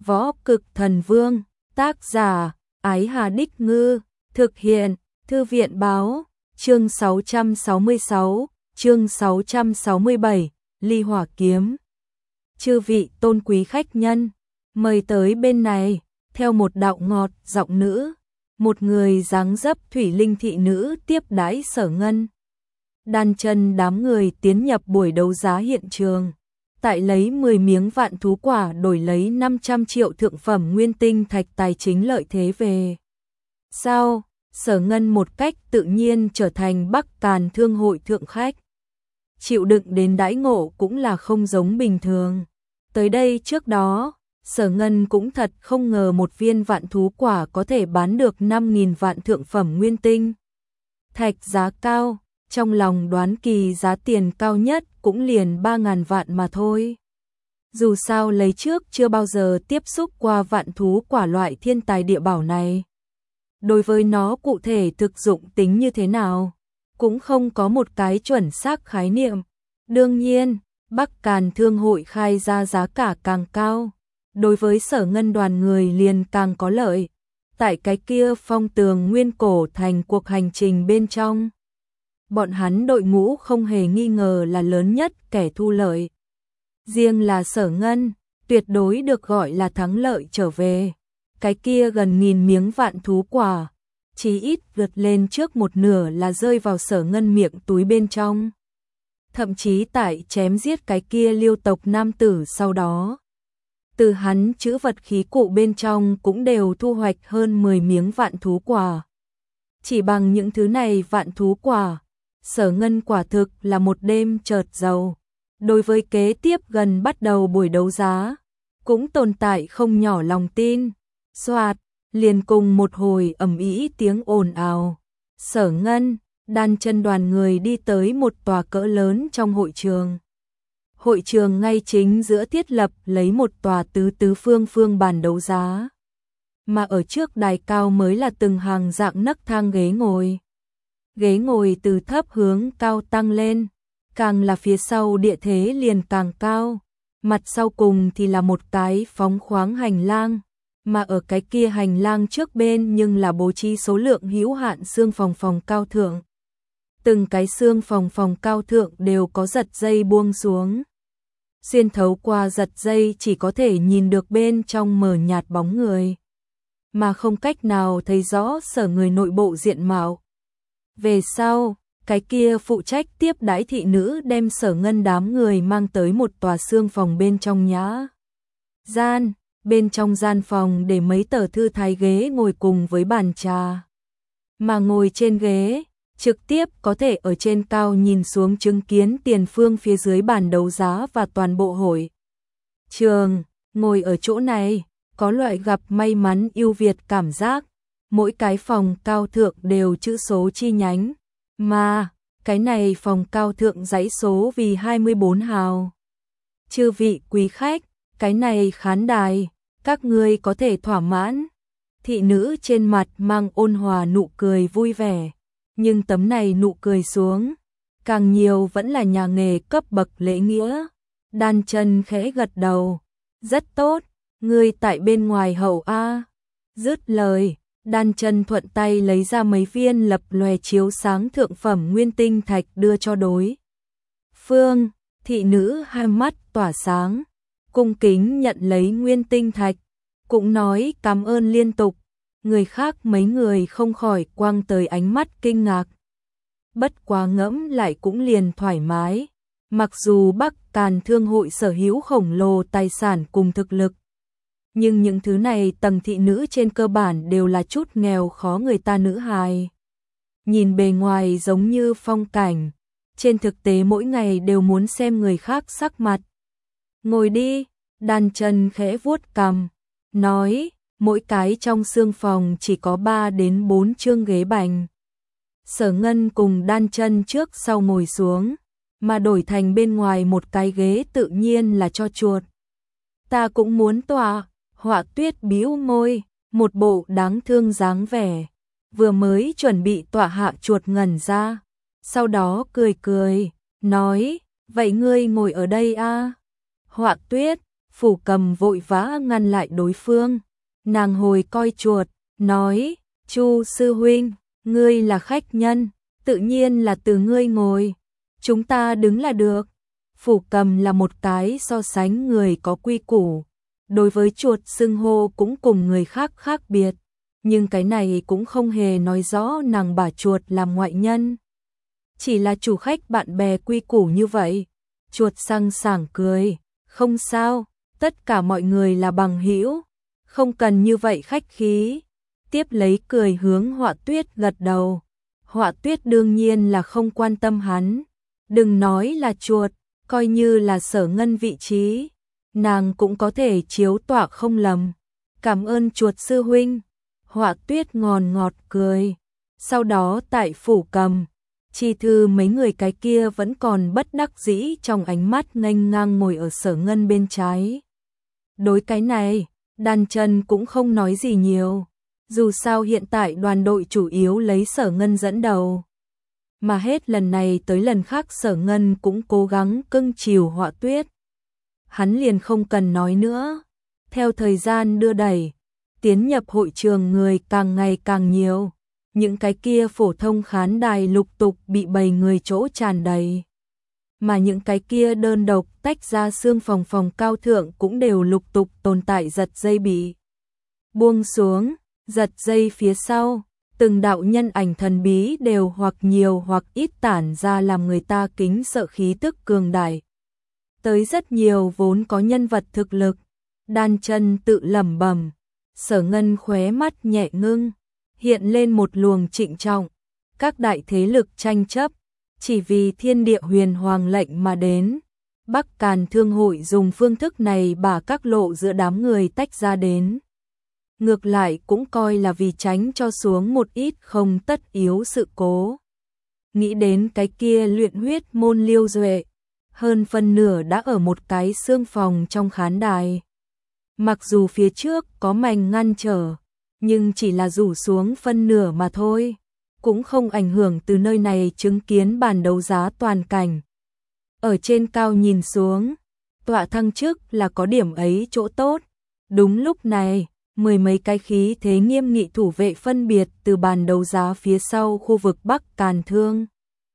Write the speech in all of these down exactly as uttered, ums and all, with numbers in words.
Võ Cực Thần Vương, tác giả, Ái Hà Đích Ngư, thực hiện, Thư viện Báo, chương sáu trăm sáu mươi sáu, chương sáu trăm sáu mươi bảy, Ly Hỏa Kiếm. Chư vị tôn quý khách nhân, mời tới bên này, theo một đạo ngọt giọng nữ, một người dáng dấp thủy linh thị nữ tiếp đãi Sở Ngân. Đan chân đám người tiến nhập buổi đấu giá hiện trường, tại lấy mười miếng vạn thú quả đổi lấy năm trăm triệu thượng phẩm nguyên tinh thạch tài chính lợi thế về. Sau, Sở Ngân một cách tự nhiên trở thành Bắc Càn Thương hội thượng khách. Chịu đựng đến đãi ngộ cũng là không giống bình thường. Tới đây trước đó, Sở Ngân cũng thật không ngờ một viên vạn thú quả có thể bán được năm nghìn vạn thượng phẩm nguyên tinh thạch giá cao, trong lòng đoán kỳ giá tiền cao nhất cũng liền ba ngàn vạn mà thôi. Dù sao lấy trước chưa bao giờ tiếp xúc qua vạn thú quả loại thiên tài địa bảo này. Đối với nó cụ thể thực dụng tính như thế nào, cũng không có một cái chuẩn xác khái niệm. Đương nhiên, Bắc Càn Thương hội khai ra giá cả càng cao, đối với Sở Ngân đoàn người liền càng có lợi. Tại cái kia phong tường nguyên cổ thành cuộc hành trình bên trong, bọn hắn đội ngũ không hề nghi ngờ là lớn nhất kẻ thu lợi. Riêng là Sở Ngân, tuyệt đối được gọi là thắng lợi trở về. Cái kia gần nghìn miếng vạn thú quả, chí ít vượt lên trước một nửa là rơi vào Sở Ngân miệng túi bên trong. Thậm chí tại chém giết cái kia Liêu tộc nam tử sau đó, từ hắn chữ vật khí cụ bên trong cũng đều thu hoạch hơn mười miếng vạn thú quả. Chỉ bằng những thứ này vạn thú quả, Sở Ngân quả thực là một đêm chợt giàu. Đối với kế tiếp gần bắt đầu buổi đấu giá, cũng tồn tại không nhỏ lòng tin. Soạt, liền cùng một hồi ầm ĩ tiếng ồn ào. Sở Ngân, Đan chân đoàn người đi tới một tòa cỡ lớn trong hội trường. Hội trường ngay chính giữa thiết lập lấy một tòa tứ tứ phương phương bàn đấu giá. Mà ở trước đài cao mới là từng hàng dạng nấc thang ghế ngồi. Ghế ngồi từ thấp hướng cao tăng lên, càng là phía sau địa thế liền càng cao. Mặt sau cùng thì là một cái phóng khoáng hành lang, mà ở cái kia hành lang trước bên nhưng là bố trí số lượng hữu hạn xương phòng phòng cao thượng. Từng cái xương phòng phòng cao thượng đều có giật dây buông xuống. Xuyên thấu qua giật dây chỉ có thể nhìn được bên trong mờ nhạt bóng người, mà không cách nào thấy rõ Sở người nội bộ diện mạo. Về sau, cái kia phụ trách tiếp đãi thị nữ đem Sở Ngân đám người mang tới một tòa xương phòng bên trong nhã gian. Bên trong gian phòng để mấy tờ thư thái ghế ngồi cùng với bàn trà. Mà ngồi trên ghế, trực tiếp có thể ở trên cao nhìn xuống chứng kiến tiền phương phía dưới bàn đấu giá và toàn bộ hội trường. Ngồi ở chỗ này, có loại gặp may mắn ưu việt cảm giác. Mỗi cái phòng cao thượng đều chữ số chi nhánh, mà cái này phòng cao thượng dãy số vì hai mươi bốn hào. Chư vị quý khách, cái này khán đài, các ngươi có thể thỏa mãn. Thị nữ trên mặt mang ôn hòa nụ cười vui vẻ, nhưng tấm này nụ cười xuống, càng nhiều vẫn là nhà nghề cấp bậc lễ nghĩa. Đan chân khẽ gật đầu, rất tốt, ngươi tại bên ngoài hậu a. Dứt lời, Đan chân thuận tay lấy ra mấy viên lập lòe chiếu sáng thượng phẩm nguyên tinh thạch đưa cho đối phương. Thị nữ hai mắt tỏa sáng, cung kính nhận lấy nguyên tinh thạch, cũng nói cảm ơn liên tục. Người khác mấy người không khỏi quăng tới ánh mắt kinh ngạc. Bất quá ngẫm lại cũng liền thoải mái. Mặc dù Bắc Càn Thương hội sở hữu khổng lồ tài sản cùng thực lực, nhưng những thứ này tầng thị nữ trên cơ bản đều là chút nghèo khó người ta nữ hài. Nhìn bề ngoài giống như phong cảnh, trên thực tế mỗi ngày đều muốn xem người khác sắc mặt. Ngồi đi, Đan chân khẽ vuốt cằm, nói, mỗi cái trong xương phòng chỉ có ba đến bốn chương ghế bành. Sở Ngân cùng Đan chân trước sau ngồi xuống, mà đổi thành bên ngoài một cái ghế tự nhiên là cho chuột. Ta cũng muốn tọa. Họa Tuyết bĩu môi, một bộ đáng thương dáng vẻ, vừa mới chuẩn bị tọa hạ chuột ngẩn ra, sau đó cười cười, nói, vậy ngươi ngồi ở đây a? Họa Tuyết, Phủ Cầm vội vã ngăn lại đối phương. Nàng hồi coi chuột, nói, Chu sư huynh, ngươi là khách nhân, tự nhiên là từ ngươi ngồi, chúng ta đứng là được. Phủ Cầm là một cái so sánh người có quy củ, đối với chuột xưng hô cũng cùng người khác khác biệt, nhưng cái này cũng không hề nói rõ nàng bà chuột làm ngoại nhân. Chỉ là chủ khách bạn bè quy củ như vậy. Chuột sang sảng cười, không sao, tất cả mọi người là bằng hữu, không cần như vậy khách khí. Tiếp lấy cười hướng Họa Tuyết gật đầu. Họa Tuyết đương nhiên là không quan tâm hắn, đừng nói là chuột, coi như là Sở Ngân vị trí, nàng cũng có thể chiếu tọa không lầm. Cảm ơn chuột sư huynh. Họa Tuyết ngòn ngọt cười. Sau đó tại Phủ Cầm, Chi Thư mấy người cái kia vẫn còn bất đắc dĩ trong ánh mắt nghênh ngang ngồi ở Sở Ngân bên trái. Đối cái này, Đan Chân cũng không nói gì nhiều. Dù sao hiện tại đoàn đội chủ yếu lấy Sở Ngân dẫn đầu. Mà hết lần này tới lần khác Sở Ngân cũng cố gắng cưng chiều Họa Tuyết. Hắn liền không cần nói nữa. Theo thời gian đưa đẩy, tiến nhập hội trường người càng ngày càng nhiều. Những cái kia phổ thông khán đài lục tục bị bầy người chỗ tràn đầy. Mà những cái kia đơn độc tách ra xương phòng phòng cao thượng cũng đều lục tục tồn tại giật dây bị buông xuống. Giật dây phía sau, từng đạo nhân ảnh thần bí đều hoặc nhiều hoặc ít tản ra làm người ta kính sợ khí tức cường đại. Tới rất nhiều vốn có nhân vật thực lực. Đan Chân tự lẩm bẩm. Sở Ngân khóe mắt nhẹ ngưng, hiện lên một luồng trịnh trọng. Các đại thế lực tranh chấp, chỉ vì thiên địa huyền hoàng lệnh mà đến. Bắc Càn Thương hội dùng phương thức này bà các lộ giữa đám người tách ra đến. Ngược lại cũng coi là vì tránh cho xuống một ít không tất yếu sự cố. Nghĩ đến cái kia luyện huyết môn Liêu Duệ, hơn phân nửa đã ở một cái xương phòng trong khán đài. Mặc dù phía trước có mảnh ngăn trở, nhưng chỉ là rủ xuống phân nửa mà thôi, cũng không ảnh hưởng từ nơi này chứng kiến bàn đấu giá toàn cảnh. Ở trên cao nhìn xuống, tọa thăng chức là có điểm ấy chỗ tốt. Đúng lúc này, mười mấy cái khí thế nghiêm nghị thủ vệ phân biệt từ bàn đấu giá phía sau khu vực Bắc Càn Thương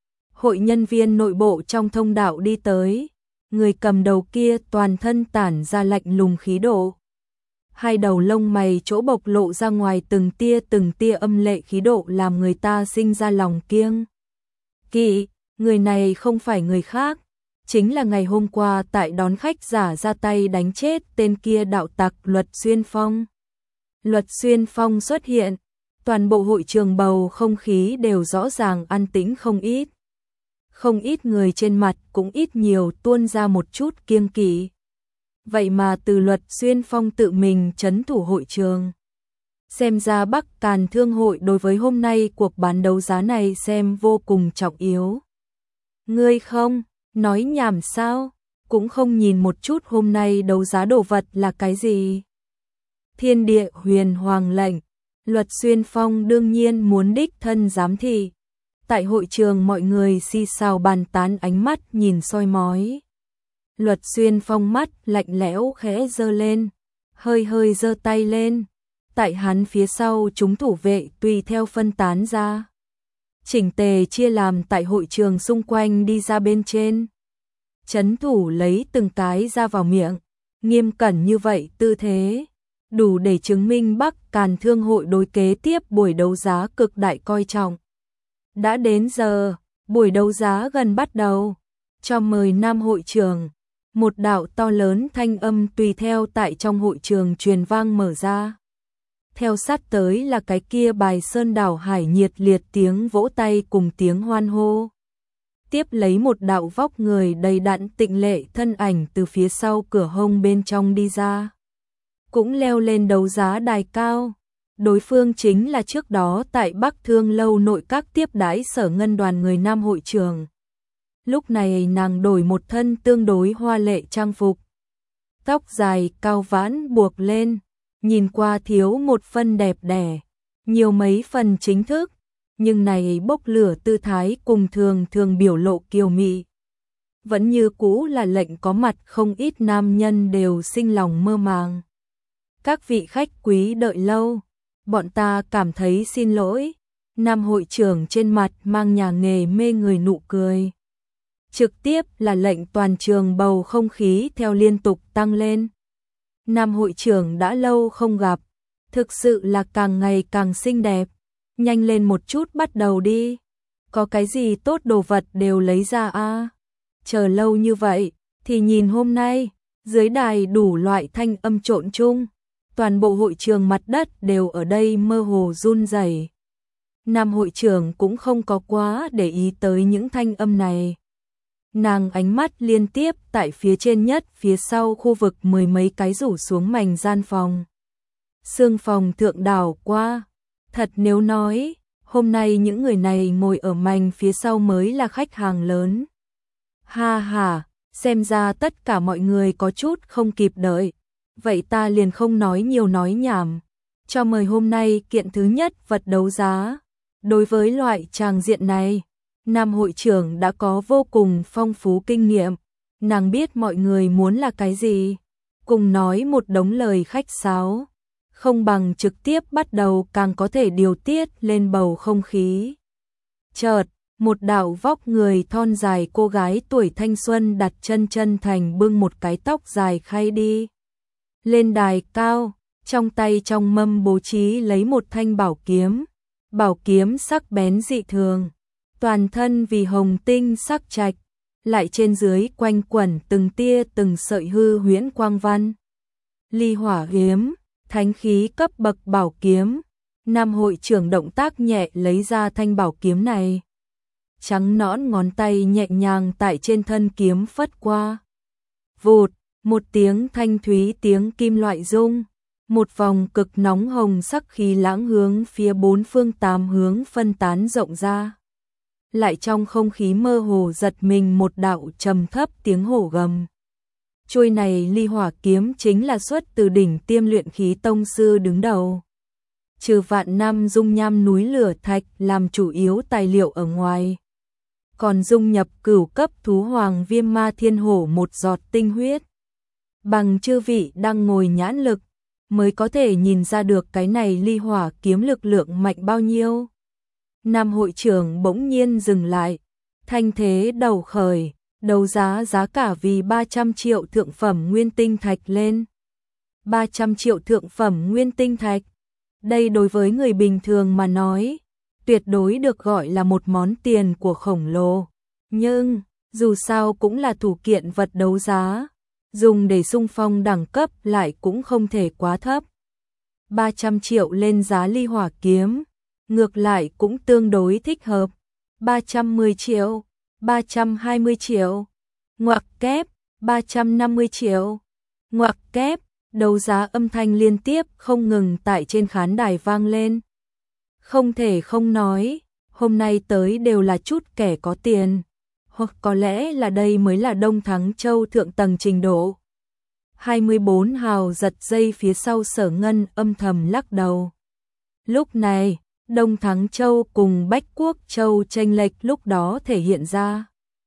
hội nhân viên nội bộ trong thông đạo đi tới. Người cầm đầu kia toàn thân tản ra lạnh lùng khí độ. Hai đầu lông mày chỗ bộc lộ ra ngoài từng tia từng tia âm lệ khí độ làm người ta sinh ra lòng kiêng kỵ. Người này không phải người khác, chính là ngày hôm qua tại đón khách giả ra tay đánh chết tên kia đạo tặc Luật Xuyên Phong. Luật Xuyên Phong xuất hiện, toàn bộ hội trường bầu không khí đều rõ ràng an tĩnh không ít. Không ít người trên mặt cũng ít nhiều tuôn ra một chút kiêng kỵ. Vậy mà từ Luật Xuyên Phong tự mình trấn thủ hội trường. Xem ra Bắc Càn Thương hội đối với hôm nay cuộc bán đấu giá này xem vô cùng trọng yếu. Ngươi không, nói nhảm sao, cũng không nhìn một chút hôm nay đấu giá đồ vật là cái gì. Thiên địa huyền hoàng lệnh, Luật Xuyên Phong đương nhiên muốn đích thân giám thị. Tại hội trường mọi người xì xào bàn tán ánh mắt nhìn soi mói. Luật Xuyên Phong mắt lạnh lẽo khẽ giơ lên, hơi hơi giơ tay lên. Tại hắn phía sau chúng thủ vệ tùy theo phân tán ra. Chỉnh tề chia làm tại hội trường xung quanh đi ra bên trên. Chấn thủ lấy từng cái ra vào miệng, nghiêm cẩn như vậy tư thế. Đủ để chứng minh Bắc Càn Thương hội đối kế tiếp buổi đấu giá cực đại coi trọng. Đã đến giờ, buổi đấu giá gần bắt đầu. Cho mời nam hội trường. Một đạo to lớn thanh âm tùy theo tại trong hội trường truyền vang mở ra. Theo sát tới là cái kia bài sơn đảo hải nhiệt liệt tiếng vỗ tay cùng tiếng hoan hô. Tiếp lấy một đạo vóc người đầy đặn tịnh lệ thân ảnh từ phía sau cửa hông bên trong đi ra. Cũng leo lên đấu giá đài cao. Đối phương chính là trước đó tại Bắc Thương lâu nội các tiếp đãi Sở Ngân đoàn người nam hội trường. Lúc này nàng đổi một thân tương đối hoa lệ trang phục. Tóc dài cao vãn buộc lên, nhìn qua thiếu một phân đẹp đẽ, nhiều mấy phần chính thức, nhưng này bốc lửa tư thái cùng thường thường biểu lộ kiều mị. vẫn như cũ là lệnh có mặt không ít nam nhân đều sinh lòng mơ màng. Các vị khách quý đợi lâu, bọn ta cảm thấy xin lỗi. Nam hội trưởng trên mặt mang nhà nghề mê người nụ cười. Trực tiếp là lệnh toàn trường bầu không khí theo liên tục tăng lên. Nam hội trưởng đã lâu không gặp, thực sự là càng ngày càng xinh đẹp. Nhanh lên một chút bắt đầu đi. Có cái gì tốt đồ vật đều lấy ra a. Chờ lâu như vậy, thì nhìn hôm nay, dưới đài đủ loại thanh âm trộn chung. Toàn bộ hội trường mặt đất đều ở đây mơ hồ run rẩy. Nam hội trưởng cũng không có quá để ý tới những thanh âm này. Nàng ánh mắt liên tiếp tại phía trên nhất phía sau khu vực mười mấy cái rủ xuống mảnh gian phòng. Sương phòng thượng đảo qua. Thật nếu nói, hôm nay những người này ngồi ở mảnh phía sau mới là khách hàng lớn. Ha ha, xem ra tất cả mọi người có chút không kịp đợi. Vậy ta liền không nói nhiều nói nhảm. Cho mời hôm nay kiện thứ nhất vật đấu giá. Đối với loại tràng diện này, Nam hội trưởng đã có vô cùng phong phú kinh nghiệm. Nàng biết mọi người muốn là cái gì. Cùng nói một đống lời khách sáo. Không bằng trực tiếp bắt đầu càng có thể điều tiết lên bầu không khí. Chợt, một đạo vóc người thon dài cô gái tuổi thanh xuân đặt chân chân thành bưng một cái tóc dài khay đi. Lên đài cao, trong tay trong mâm bố trí lấy một thanh bảo kiếm. Bảo kiếm sắc bén dị thường, toàn thân vì hồng tinh sắc trạch, lại trên dưới quanh quẩn từng tia từng sợi hư huyễn quang văn. Ly hỏa hiếm, thánh khí cấp bậc bảo kiếm. Nam hội trưởng động tác nhẹ lấy ra thanh bảo kiếm này. Trắng nõn ngón tay nhẹ nhàng tại trên thân kiếm phất qua. Vụt, một tiếng thanh thúy tiếng kim loại rung. Một vòng cực nóng hồng sắc khí lãng hướng phía bốn phương tám hướng phân tán rộng ra. Lại trong không khí mơ hồ giật mình một đạo trầm thấp tiếng hổ gầm. Chuôi này ly hỏa kiếm chính là xuất từ đỉnh tiêm luyện khí tông sư đứng đầu. Trừ vạn năm dung nham núi lửa thạch làm chủ yếu tài liệu ở ngoài. Còn dung nhập cửu cấp thú hoàng viêm ma thiên hổ một giọt tinh huyết. Bằng chư vị đang ngồi nhãn lực, mới có thể nhìn ra được cái này ly hỏa kiếm lực lượng mạnh bao nhiêu. Nam hội trưởng bỗng nhiên dừng lại, thanh thế đầu khởi, đấu giá giá cả vì ba trăm triệu thượng phẩm nguyên tinh thạch lên. ba trăm triệu thượng phẩm nguyên tinh thạch. Đây đối với người bình thường mà nói, tuyệt đối được gọi là một món tiền của khổng lồ. Nhưng, dù sao cũng là thủ kiện vật đấu giá. Dùng để xung phong đẳng cấp lại cũng không thể quá thấp. ba trăm triệu lên giá ly hỏa kiếm, ngược lại cũng tương đối thích hợp. ba trăm mười triệu, ba trăm hai mươi triệu, ngoặc kép, ba trăm năm mươi triệu, ngoặc kép, đấu giá âm thanh liên tiếp không ngừng tại trên khán đài vang lên. Không thể không nói, hôm nay tới đều là chút kẻ có tiền. Hoặc có lẽ là đây mới là Đông Thắng Châu thượng tầng trình độ. hai mươi bốn hào giật dây phía sau Sở Ngân âm thầm lắc đầu. Lúc này, Đông Thắng Châu cùng Bách Quốc Châu chênh lệch lúc đó thể hiện ra.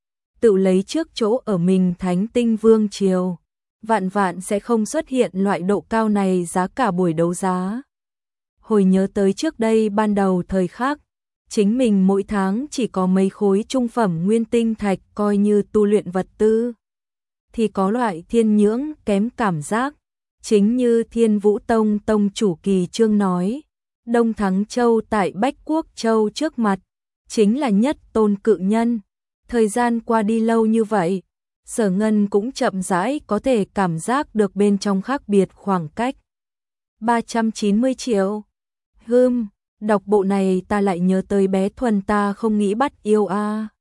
Tự lấy trước chỗ ở mình Thánh Tinh Vương Triều, vạn vạn sẽ không xuất hiện loại độ cao này giá cả buổi đấu giá. Hồi nhớ tới trước đây ban đầu thời khắc, chính mình mỗi tháng chỉ có mấy khối trung phẩm nguyên tinh thạch coi như tu luyện vật tư. Thì có loại thiên nhưỡng kém cảm giác. Chính như Thiên Vũ Tông Tông chủ Kỳ Trương nói, Đông Thắng Châu tại Bách Quốc Châu trước mặt, chính là nhất tôn cự nhân. Thời gian qua đi lâu như vậy, Sở Ngân cũng chậm rãi có thể cảm giác được bên trong khác biệt khoảng cách. ba trăm chín mươi triệu. Hừm, đọc bộ này ta lại nhớ tới bé Thuần ta không nghĩ bắt yêu a. À.